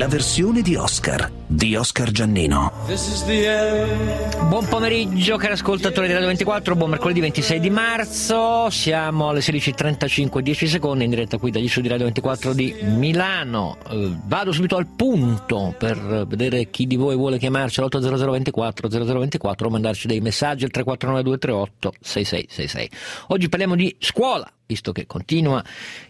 la versione di Oscar Giannino. Buon pomeriggio cari ascoltatori di Radio 24, buon mercoledì 26 di marzo, siamo alle 16:35, 10 secondi in diretta qui dagli studi di Radio 24 di Milano. Vado subito al punto per vedere chi di voi vuole chiamarci all'800 24 0024 o mandarci dei messaggi al 349 238 6666. Oggi parliamo di scuola, visto che continua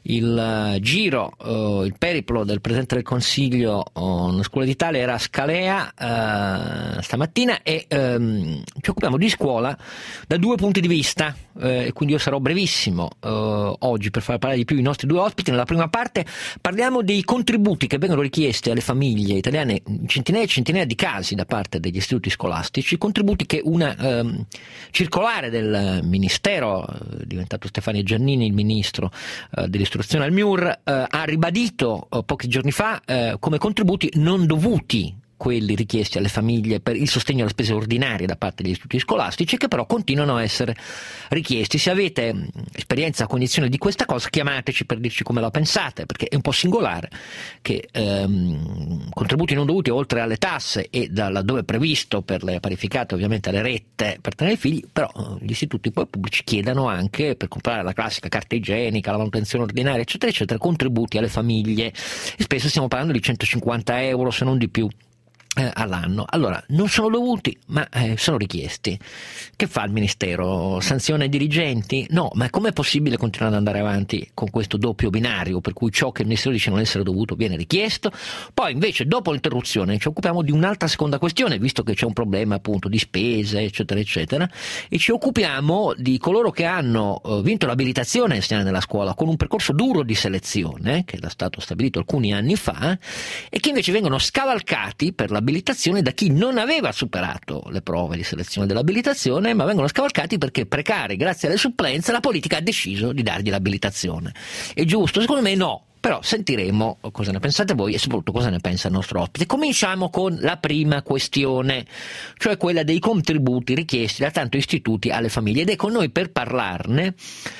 il giro, il periplo del Presidente del Consiglio nella Scuola d'Italia. Era a Scalea stamattina e ci occupiamo di scuola da due punti di vista, e quindi io sarò brevissimo oggi per far parlare di più i nostri due ospiti. Nella prima parte parliamo dei contributi che vengono richiesti alle famiglie italiane in centinaia e centinaia di casi da parte degli istituti scolastici, contributi che una circolare del Ministero, diventato Stefania Giannini il ministro dell'istruzione al MIUR, ha ribadito pochi giorni fa come contributi non dovuti, quelli richiesti alle famiglie per il sostegno alle spese ordinarie da parte degli istituti scolastici, che però continuano a essere richiesti. Se avete esperienza o cognizione di questa cosa, chiamateci per dirci come la pensate, perché è un po' singolare che contributi non dovuti oltre alle tasse e da laddove previsto per le parificate ovviamente alle rette per tenere i figli, però gli istituti poi pubblici chiedano anche per comprare la classica carta igienica, la manutenzione ordinaria eccetera eccetera, contributi alle famiglie, e spesso stiamo parlando di 150 euro se non di più all'anno. Allora, non sono dovuti, ma sono richiesti. Che fa il Ministero? Sanziona i dirigenti? No, ma com'è possibile continuare ad andare avanti con questo doppio binario, per cui ciò che il Ministero dice non essere dovuto viene richiesto? Poi invece, dopo l'interruzione, ci occupiamo di un'altra seconda questione, visto che c'è un problema appunto di spese, eccetera, eccetera, e ci occupiamo di coloro che hanno vinto l'abilitazione a insegnare nella scuola con un percorso duro di selezione, che era stato stabilito alcuni anni fa, e che invece vengono scavalcati per l'abilitazione da chi non aveva superato le prove di selezione dell'abilitazione, ma vengono scavalcati perché precari grazie alle supplenze la politica ha deciso di dargli l'abilitazione. È giusto? Secondo me no. Però sentiremo cosa ne pensate voi e soprattutto cosa ne pensa il nostro ospite. Cominciamo con la prima questione, cioè quella dei contributi richiesti da tanti istituti alle famiglie, ed è con noi per parlarne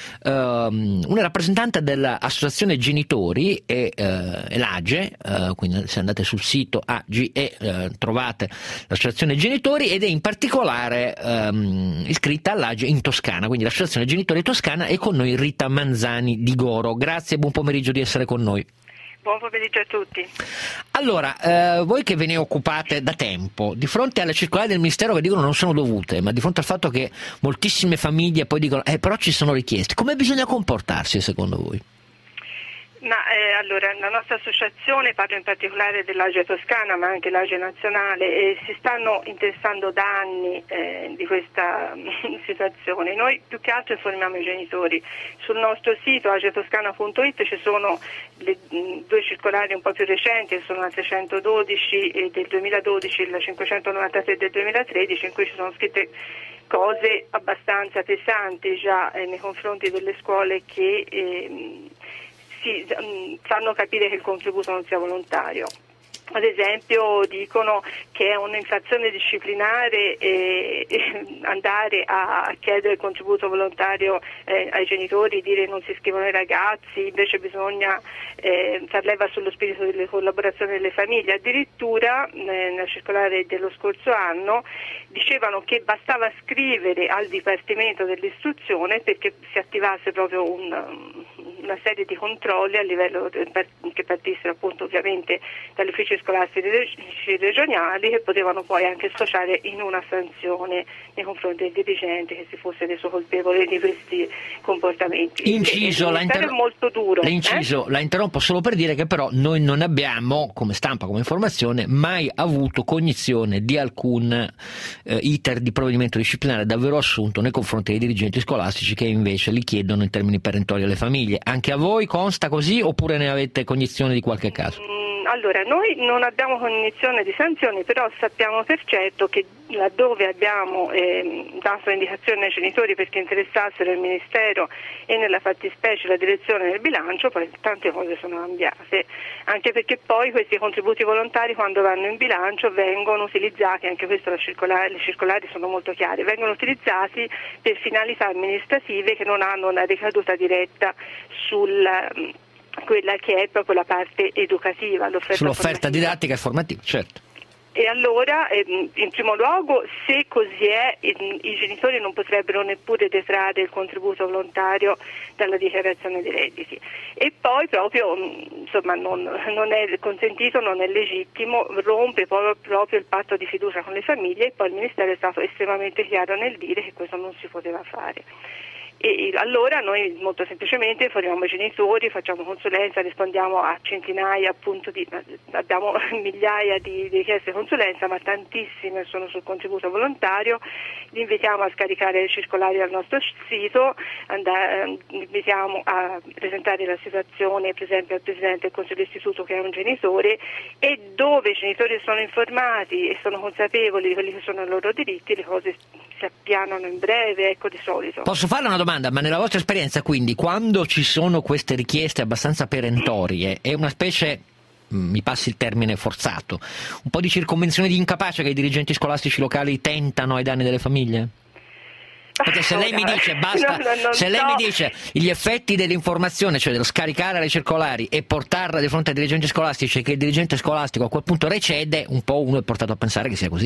una rappresentante dell'Associazione Genitori e l'AGE, quindi se andate sul sito AGE trovate l'Associazione Genitori, ed è in particolare iscritta all'AGE in Toscana, quindi l'Associazione Genitori Toscana. È con noi Rita Manzani di Goro. Grazie e buon pomeriggio di essere con noi. Buon pomeriggio a tutti. Allora, voi che ve ne occupate da tempo, di fronte alle circolari del Ministero che dicono non sono dovute, ma di fronte al fatto che moltissime famiglie poi dicono però ci sono richieste, come bisogna comportarsi secondo voi? Allora, la nostra associazione, parlo in particolare dell'AGE Toscana ma anche l'AGE Nazionale, si stanno interessando da anni di questa situazione. Noi più che altro informiamo i genitori. Sul nostro sito agetoscana.it ci sono le due circolari un po' più recenti, che sono la 312 del 2012 e la 593 del 2013, in cui ci sono scritte cose abbastanza pesanti già nei confronti delle scuole che fanno capire che il contributo non sia volontario. Ad esempio dicono che è un'infrazione disciplinare andare a chiedere il contributo volontario ai genitori, dire non si iscrivono i ragazzi, invece bisogna far leva sullo spirito delle collaborazioni delle famiglie. Addirittura nella circolare dello scorso anno dicevano che bastava scrivere al Dipartimento dell'Istruzione perché si attivasse proprio una serie di controlli a livello che partissero appunto ovviamente dagli uffici scolastici regionali, che potevano poi anche sfociare in una sanzione nei confronti del dirigente che si fosse reso colpevole di questi comportamenti. Inciso, è molto duro. La interrompo solo per dire che però noi non abbiamo, come stampa, come informazione, mai avuto cognizione di alcun iter di provvedimento disciplinare davvero assunto nei confronti dei dirigenti scolastici che invece li chiedono in termini perentori alle famiglie. Anche a voi consta così oppure ne avete cognizione di qualche caso? Allora, noi non abbiamo cognizione di sanzioni, però sappiamo per certo che laddove abbiamo dato indicazioni ai genitori perché interessassero il Ministero e nella fattispecie la direzione del bilancio, poi tante cose sono cambiate, anche perché poi questi contributi volontari quando vanno in bilancio vengono utilizzati, anche questo le circolari sono molto chiare, vengono utilizzati per finalità amministrative che non hanno una ricaduta diretta quella che è proprio la parte educativa, sull'offerta didattica e formativa, certo. E allora, in primo luogo, se così è, i genitori non potrebbero neppure detrarre il contributo volontario dalla dichiarazione dei redditi. E poi proprio, insomma, non è consentito, non è legittimo, rompe proprio il patto di fiducia con le famiglie, e poi il Ministero è stato estremamente chiaro nel dire che questo non si poteva fare. E allora noi molto semplicemente informiamo i genitori, facciamo consulenza, rispondiamo a centinaia, appunto, abbiamo migliaia di richieste di consulenza, ma tantissime sono sul contributo volontario. Li invitiamo a scaricare le circolari dal nostro sito, invitiamo a presentare la situazione per esempio al Presidente del Consiglio d'istituto, che è un genitore, e dove i genitori sono informati e sono consapevoli di quelli che sono i loro diritti, le cose si appianano in breve, ecco, di solito. Posso fare una domanda? Ma nella vostra esperienza, quindi, quando ci sono queste richieste abbastanza perentorie, è una specie, mi passi il termine forzato, un po' di circonvenzione di incapace che i dirigenti scolastici locali tentano ai danni delle famiglie? Perché se lei mi dice basta, mi dice gli effetti dell'informazione, cioè dello scaricare le circolari e portarla di fronte ai dirigenti scolastici, e che il dirigente scolastico a quel punto recede, un po' uno è portato a pensare che sia così.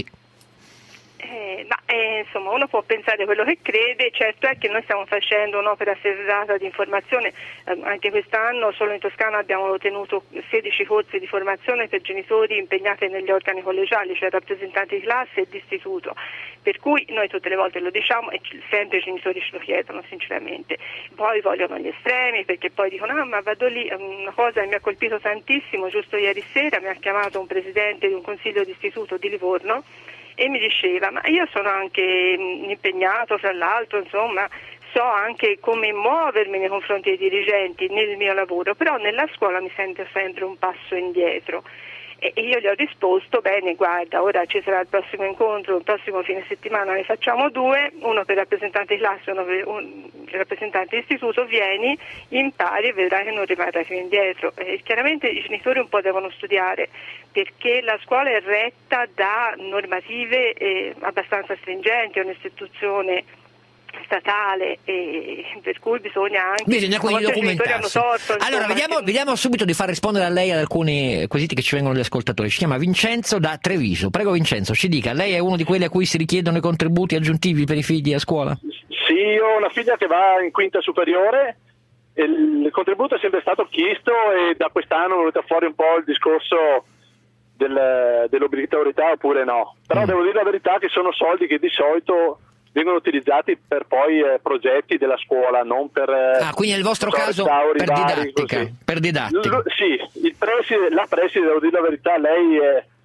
Insomma, uno può pensare quello che crede. Certo è che noi stiamo facendo un'opera serrata di informazione, anche quest'anno solo in Toscana abbiamo tenuto 16 corsi di formazione per genitori impegnati negli organi collegiali, cioè rappresentanti di classe e di istituto, per cui noi tutte le volte lo diciamo e sempre i genitori ce lo chiedono sinceramente, poi vogliono gli estremi, perché poi dicono ma vado lì. Una cosa che mi ha colpito tantissimo, giusto ieri sera mi ha chiamato un presidente di un consiglio di istituto di Livorno e mi diceva ma io sono anche impegnato, fra l'altro, insomma, so anche come muovermi nei confronti dei dirigenti nel mio lavoro, però nella scuola mi sento sempre un passo indietro. E io gli ho risposto, bene, guarda, ora ci sarà il prossimo incontro, il prossimo fine settimana ne facciamo 2, uno per rappresentante di classe, uno per rappresentante di istituto, vieni, impari e vedrai che non rimarrai più indietro. Chiaramente i genitori un po' devono studiare, perché la scuola è retta da normative abbastanza stringenti, è un'istituzione statale, e per cui bisogna quindi documentarsi. Allora vediamo subito di far rispondere a lei ad alcuni quesiti che ci vengono dagli ascoltatori. Si chiama Vincenzo da Treviso. Prego Vincenzo, ci dica, lei è uno di quelli a cui si richiedono i contributi aggiuntivi per i figli a scuola? Sì, io ho una figlia che va in quinta superiore e il contributo è sempre stato chiesto, e da quest'anno è venuto fuori un po' il discorso dell'obbligatorietà oppure no, però devo dire la verità che sono soldi che di solito vengono utilizzati per poi progetti della scuola, non per quindi nel vostro caso per didattica, per didattica. Sì, la preside, devo dire la verità, lei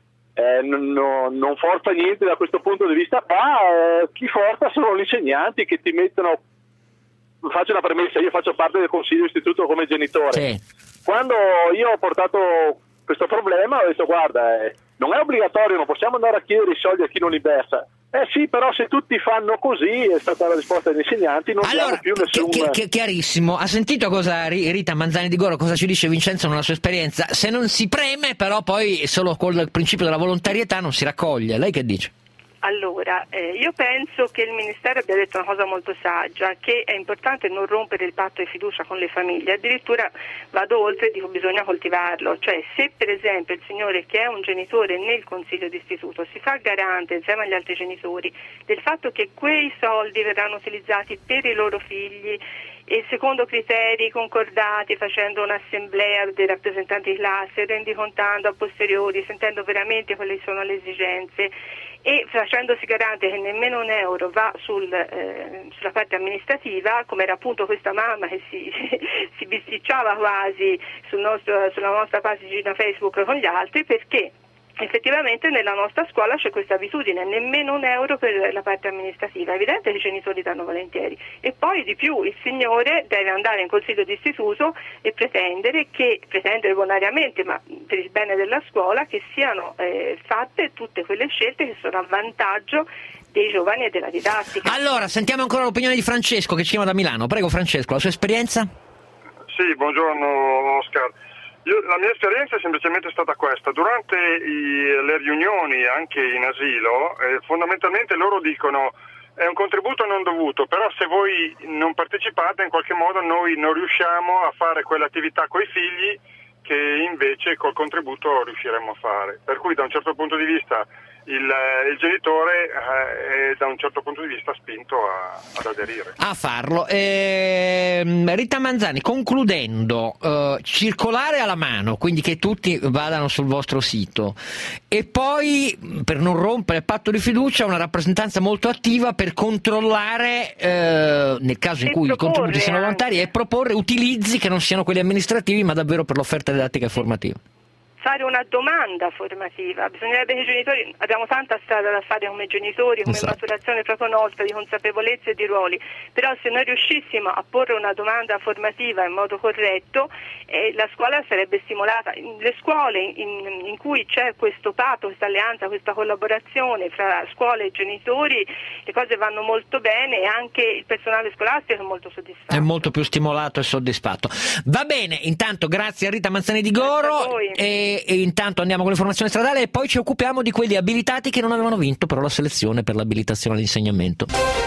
non forza niente da questo punto di vista, ma chi forza sono gli insegnanti che ti mettono. Faccio una premessa, io faccio parte del consiglio istituto come genitore. Sì. Quando io ho portato questo problema ho detto guarda, non è obbligatorio, non possiamo andare a chiedere i soldi a chi non li versa. Sì, però se tutti fanno così, è stata la risposta degli insegnanti, non abbiamo più nessun... Chiarissimo, ha sentito cosa Rita Manzani di Goro, cosa ci dice Vincenzo nella sua esperienza? Se non si preme, però poi solo col principio della volontarietà non si raccoglie. Lei che dice? Allora, io penso che il Ministero abbia detto una cosa molto saggia, che è importante non rompere il patto di fiducia con le famiglie, addirittura vado oltre e dico bisogna coltivarlo, cioè se per esempio il signore che è un genitore nel consiglio d'istituto si fa garante insieme agli altri genitori del fatto che quei soldi verranno utilizzati per i loro figli e secondo criteri concordati, facendo un'assemblea dei rappresentanti di classe, rendicontando a posteriori, sentendo veramente quali sono le esigenze e facendosi garante che nemmeno un euro va sulla parte amministrativa, come era appunto questa mamma che si bisticciava quasi sulla nostra pagina Facebook con gli altri, perché effettivamente nella nostra scuola c'è questa abitudine, nemmeno un euro per la parte amministrativa. È evidente che i genitori danno volentieri, e poi di più il signore deve andare in consiglio di istituto e pretendere bonariamente, ma per il bene della scuola, che siano fatte tutte quelle scelte che sono a vantaggio dei giovani e della didattica. Allora sentiamo ancora l'opinione di Francesco che ci chiama da Milano. Prego Francesco, la sua esperienza? Sì, buongiorno Oscar. La mia esperienza è semplicemente stata questa: durante le riunioni anche in asilo, fondamentalmente loro dicono è un contributo non dovuto, però se voi non partecipate in qualche modo noi non riusciamo a fare quell'attività coi figli che invece col contributo riusciremo a fare. Per cui da un certo punto di vista il genitore è da un certo punto di vista spinto ad aderire. A farlo. Rita Manzani, concludendo, circolare alla mano, quindi che tutti vadano sul vostro sito, e poi, per non rompere il patto di fiducia, una rappresentanza molto attiva per controllare, nel caso in cui i contributi siano volontari, e proporre utilizzi che non siano quelli amministrativi ma davvero per l'offerta didattica e formativa. Fare una domanda formativa, bisognerebbe che i genitori, abbiamo tanta strada da fare come genitori, come maturazione proprio nostra di consapevolezza e di ruoli, però se noi riuscissimo a porre una domanda formativa in modo corretto, la scuola sarebbe stimolata. Le scuole in cui c'è questo patto, questa alleanza, questa collaborazione fra scuole e genitori, le cose vanno molto bene e anche il personale scolastico è molto soddisfatto. È molto più stimolato e soddisfatto. Va bene, intanto grazie a Rita Manzani di Goro e intanto andiamo con l'informazione stradale e poi ci occupiamo di quelli abilitati che non avevano vinto però la selezione per l'abilitazione all'insegnamento.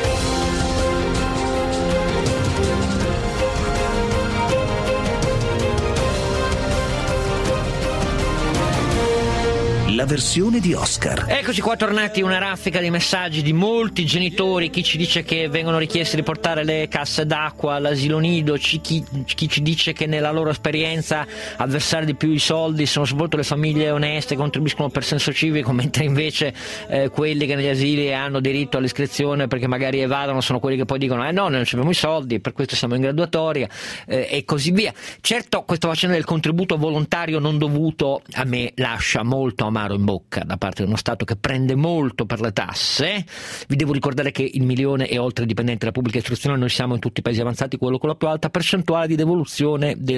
La versione di Oscar. Eccoci qua tornati, una raffica di messaggi di molti genitori, chi ci dice che vengono richiesti di portare le casse d'acqua all'asilo nido, chi ci dice che nella loro esperienza a versare di più i soldi sono soprattutto le famiglie oneste, contribuiscono per senso civico, mentre invece quelli che negli asili hanno diritto all'iscrizione perché magari evadono sono quelli che poi dicono no, noi non abbiamo i soldi, per questo siamo in graduatoria e così via. Certo, questa faccenda del contributo volontario non dovuto a me lascia molto amaro in bocca da parte di uno Stato che prende molto per le tasse. Vi devo ricordare che 1 milione e oltre dipendenti della pubblica istruzione, noi siamo in tutti i paesi avanzati quello con la più alta percentuale di devoluzione del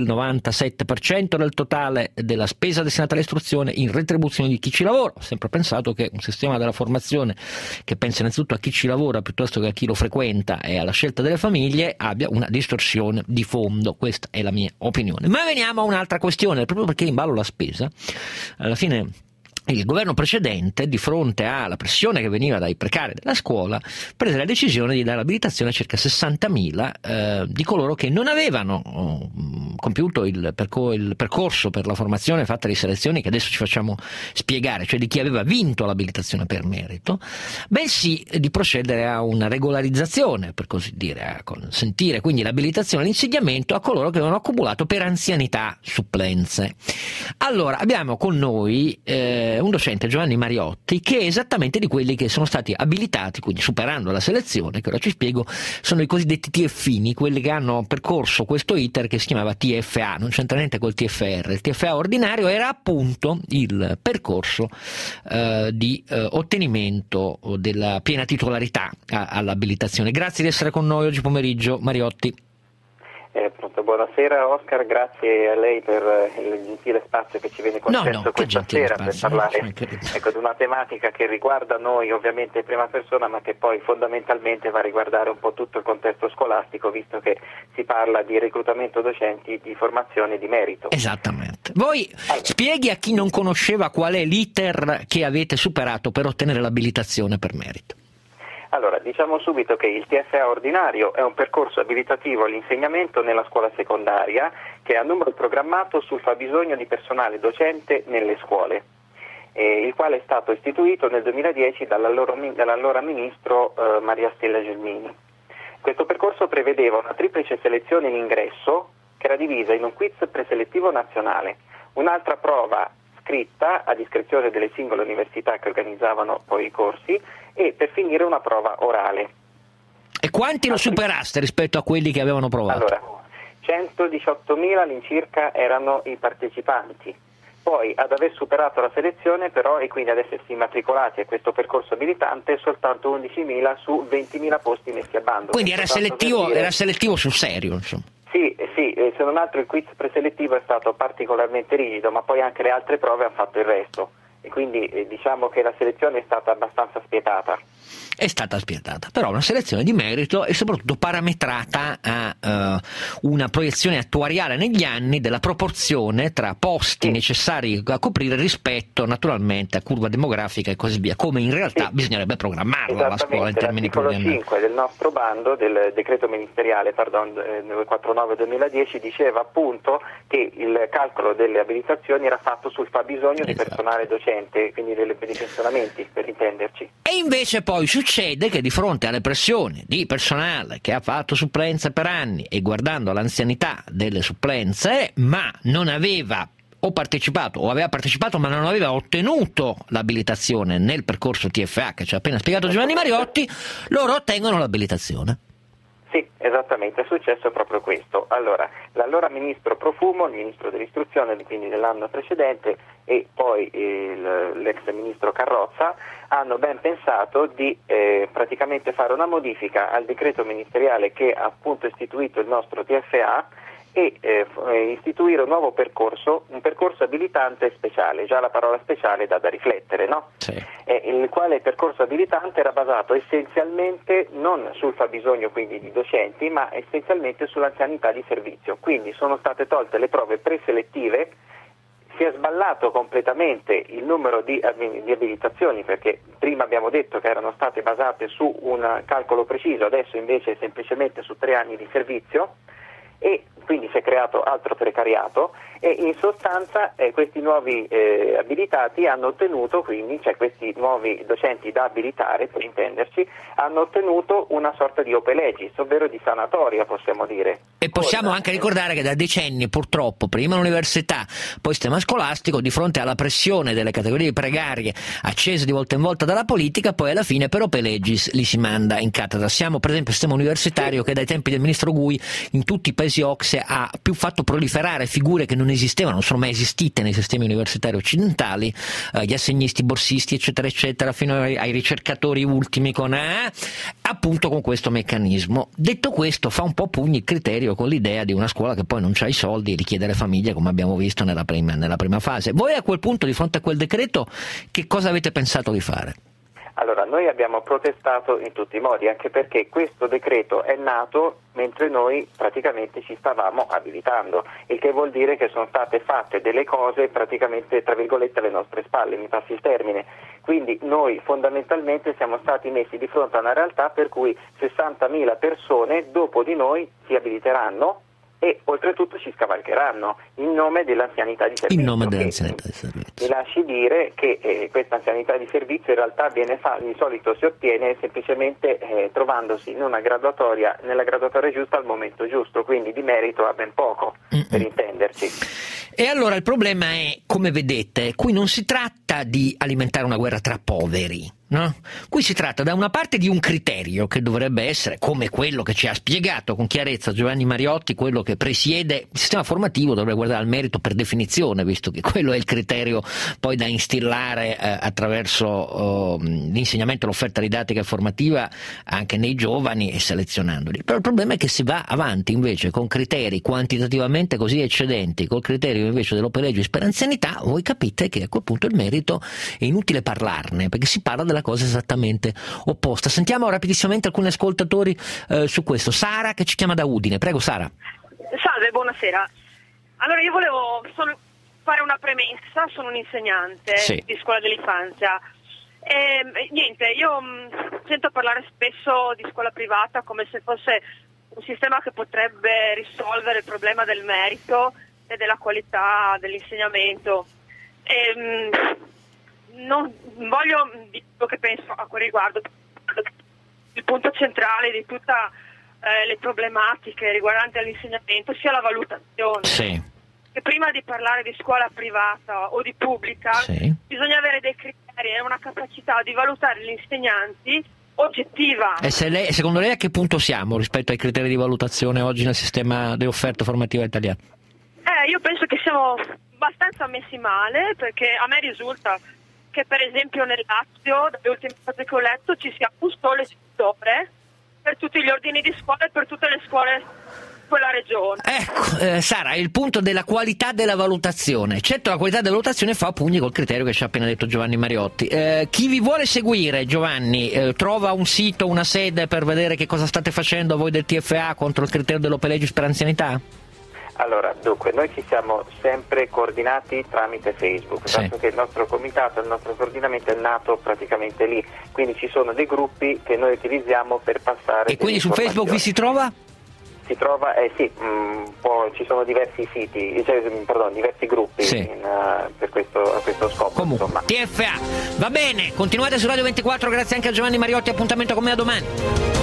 97% del totale della spesa destinata all'istruzione in retribuzione di chi ci lavora. Ho sempre pensato che un sistema della formazione che pensa innanzitutto a chi ci lavora piuttosto che a chi lo frequenta e alla scelta delle famiglie abbia una distorsione di fondo. Questa è la mia opinione. Ma veniamo a un'altra questione, proprio perché in ballo la spesa, alla fine il governo precedente, di fronte alla pressione che veniva dai precari della scuola, prese la decisione di dare abilitazione a circa 60.000 di coloro che non avevano compiuto il percorso per la formazione fatta di selezioni che adesso ci facciamo spiegare, cioè di chi aveva vinto l'abilitazione per merito, bensì di procedere a una regolarizzazione, per così dire, a consentire quindi l'abilitazione all'insegnamento a coloro che avevano accumulato per anzianità supplenze. Allora, abbiamo con noi un docente, Giovanni Mariotti, che è esattamente di quelli che sono stati abilitati, quindi superando la selezione, che ora ci spiego, sono i cosiddetti TFini, quelli che hanno percorso questo iter che si chiamava TFA, non c'entra niente col TFR. Il TFA ordinario era appunto il percorso di ottenimento della piena titolarità all'abilitazione. Grazie di essere con noi oggi pomeriggio, Mariotti. Pronto, buonasera Oscar, grazie a lei per il gentile spazio che ci viene concesso questa sera per parlare di una tematica che riguarda noi ovviamente in prima persona, ma che poi fondamentalmente va a riguardare un po' tutto il contesto scolastico, visto che si parla di reclutamento docenti, di formazione di merito. Esattamente. Voi spieghi a chi non conosceva qual è l'iter che avete superato per ottenere l'abilitazione per merito. Allora, diciamo subito che il TFA ordinario è un percorso abilitativo all'insegnamento nella scuola secondaria che ha numero programmato sul fabbisogno di personale docente nelle scuole, il quale è stato istituito nel 2010 dall'allora ministro Maria Stella Gelmini. Questo percorso prevedeva una triplice selezione in ingresso che era divisa in un quiz preselettivo nazionale, un'altra prova scritta a discrezione delle singole università che organizzavano poi i corsi e per finire una prova orale. E quanti lo superaste rispetto a quelli che avevano provato? Allora, 118.000 all'incirca erano i partecipanti. Poi ad aver superato la selezione però e quindi ad essersi immatricolati a questo percorso abilitante soltanto 11.000 su 20.000 posti messi a bando. Quindi era selettivo sul serio, insomma. Sì, se non altro il quiz preselettivo è stato particolarmente rigido, ma poi anche le altre prove hanno fatto il resto e quindi diciamo che la selezione è stata abbastanza spietata. è stata spietata, però una selezione di merito e soprattutto parametrata a una proiezione attuariale negli anni della proporzione tra posti necessari a coprire rispetto naturalmente a curva demografica e così via, come in realtà bisognerebbe programmarla la scuola in termini pluriennali. L'articolo 5 del nostro bando, del decreto ministeriale 49/2010, diceva appunto che il calcolo delle abilitazioni era fatto sul fabbisogno di personale docente, quindi dei pensionamenti, per intenderci. E invece poi succede che di fronte alle pressioni di personale che ha fatto supplenze per anni e guardando all'anzianità delle supplenze, ma non aveva o partecipato o aveva partecipato ma non aveva ottenuto l'abilitazione nel percorso TFA che ci ha appena spiegato Giovanni Mariotti, loro ottengono l'abilitazione. Sì, esattamente, è successo proprio questo. Allora, l'allora ministro Profumo, il ministro dell'istruzione, quindi dell'anno precedente, e poi l'ex ministro Carrozza hanno ben pensato di praticamente fare una modifica al decreto ministeriale che ha appunto istituito il nostro TFA e istituire un nuovo percorso, un percorso abilitante speciale. Già la parola speciale dà da riflettere, no? Sì. Il quale percorso abilitante era basato essenzialmente non sul fabbisogno quindi di docenti, ma essenzialmente sull'anzianità di servizio. Quindi sono state tolte le prove preselettive, si è sballato completamente il numero di abilitazioni, perché prima abbiamo detto che erano state basate su un calcolo preciso, adesso invece semplicemente su 3 anni di servizio, e quindi si è creato altro precariato e in sostanza questi nuovi abilitati hanno ottenuto, quindi questi nuovi docenti da abilitare, per intenderci, hanno ottenuto una sorta di ope legis, ovvero di sanatoria, possiamo dire. E possiamo anche ricordare che da decenni purtroppo, prima l'università, poi il sistema scolastico, di fronte alla pressione delle categorie precarie accese di volta in volta dalla politica, poi alla fine per ope legis li si manda in cattedra. Siamo per esempio il sistema universitario che dai tempi del ministro Gui in tutti i paesi OCSE ha più fatto proliferare figure che non esistevano, non sono mai esistite nei sistemi universitari occidentali, gli assegnisti, borsisti eccetera eccetera, fino ai ricercatori ultimi appunto con questo meccanismo. Detto questo, fa un po' pugni il criterio con l'idea di una scuola che poi non c'ha i soldi e richiede alle famiglie, come abbiamo visto nella prima fase. Voi a quel punto, di fronte a quel decreto, che cosa avete pensato di fare? Allora, noi abbiamo protestato in tutti i modi, anche perché questo decreto è nato mentre noi praticamente ci stavamo abilitando, il che vuol dire che sono state fatte delle cose praticamente, tra virgolette, alle nostre spalle, mi passi il termine. Quindi noi fondamentalmente siamo stati messi di fronte a una realtà per cui 60.000 persone dopo di noi si abiliteranno e oltretutto ci scavalcheranno in nome dell'anzianità di servizio. In nome dell'anzianità di servizio. Mi lasci dire che questa anzianità di servizio in realtà di solito si ottiene semplicemente trovandosi in una graduatoria, nella graduatoria giusta al momento giusto, quindi di merito a ben poco, per intenderci. E allora il problema è, come vedete, qui non si tratta di alimentare una guerra tra poveri, no? Qui si tratta da una parte di un criterio che dovrebbe essere, come quello che ci ha spiegato con chiarezza Giovanni Mariotti, quello che presiede il sistema formativo dovrebbe guardare al merito per definizione, visto che quello è il criterio poi da instillare attraverso l'insegnamento e l'offerta didattica e formativa anche nei giovani e selezionandoli. Però il problema è che si va avanti invece con criteri quantitativamente così eccedenti, col criterio invece dell'ope legis per anzianità. Voi capite che a quel punto il merito è inutile parlarne, perché si parla della cosa esattamente opposta. Sentiamo rapidissimamente alcuni ascoltatori su questo. Sara, che ci chiama da Udine, prego Sara. Salve, buonasera. Allora io volevo fare una premessa, sono un insegnante di scuola dell'infanzia. Niente, io sento parlare spesso di scuola privata come se fosse un sistema che potrebbe risolvere il problema del merito e della qualità dell'insegnamento. Non voglio dire quello che penso a quel riguardo. Il punto centrale di tutte le problematiche riguardanti l'insegnamento sia la valutazione. Sì. Che prima di parlare di scuola privata o di pubblica bisogna avere dei criteri e una capacità di valutare gli insegnanti oggettiva. E secondo lei a che punto siamo rispetto ai criteri di valutazione oggi nel sistema di offerta formativa italiano? Io penso che siamo abbastanza messi male, perché a me risulta che per esempio nel Lazio, dalle ultime cose che ho letto, ci sia un solo istruttore per tutti gli ordini di scuola e per tutte le scuole quella regione. Ecco, Sara, il punto della qualità della valutazione. Certo, la qualità della valutazione fa a pugni col criterio che ci ha appena detto Giovanni Mariotti. Chi vi vuole seguire, Giovanni, trova un sito, una sede per vedere che cosa state facendo voi del TFA contro il criterio dell'Open Legis per anzianità? Allora, dunque, noi ci siamo sempre coordinati tramite Facebook, Sì. dato che il nostro comitato, il nostro coordinamento è nato praticamente lì, quindi ci sono dei gruppi che noi utilizziamo per passare. E quindi su Facebook vi si trova? Si trova, ci sono diversi siti, diversi gruppi Sì. per questo scopo. Comunque, insomma. TFA, va bene, continuate su Radio 24, grazie anche a Giovanni Mariotti, appuntamento con me a domani.